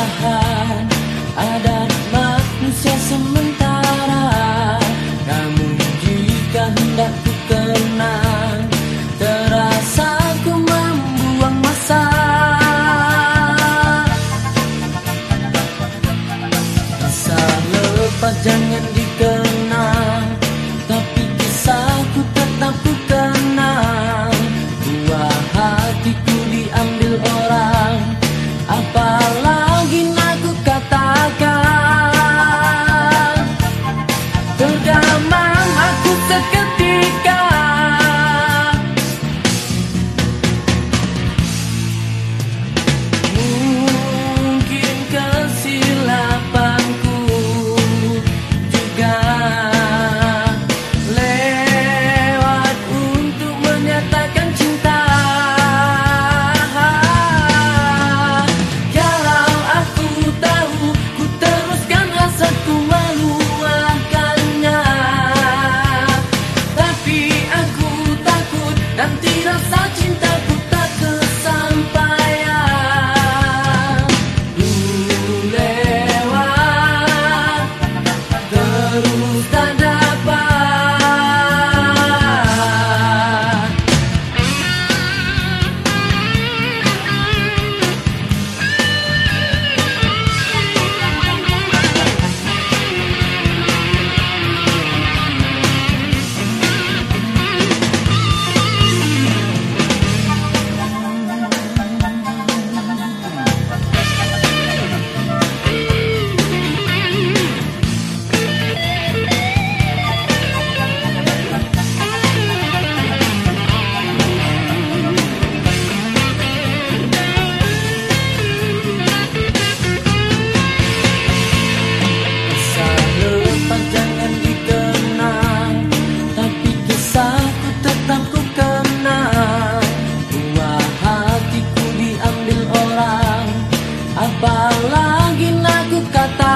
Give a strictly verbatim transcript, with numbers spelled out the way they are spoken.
perlahan, adat manusia sementara. Namun jika hendak ku kenang, terasa ku membuang masa. Kisah lepas jangan dikenang, tapi kisahku tetap ku kenang. Buah hatiku diambil orang, apalagi nak ku katakan. Terdamang aku seketika, mungkin kesilapanku juga lewat untuk menyatakan cinta. Kalau aku tahu, ku teruskan hasratku meluahkannya. Tapi aku takut nanti rasa cintaku tak kesampaian. Ku lewat terus tak dapat. Kisah lepas jangan dikenang, tapi kisahku tetap ku kenang. Buah hatiku diambil orang, apalagi nak ku katakan.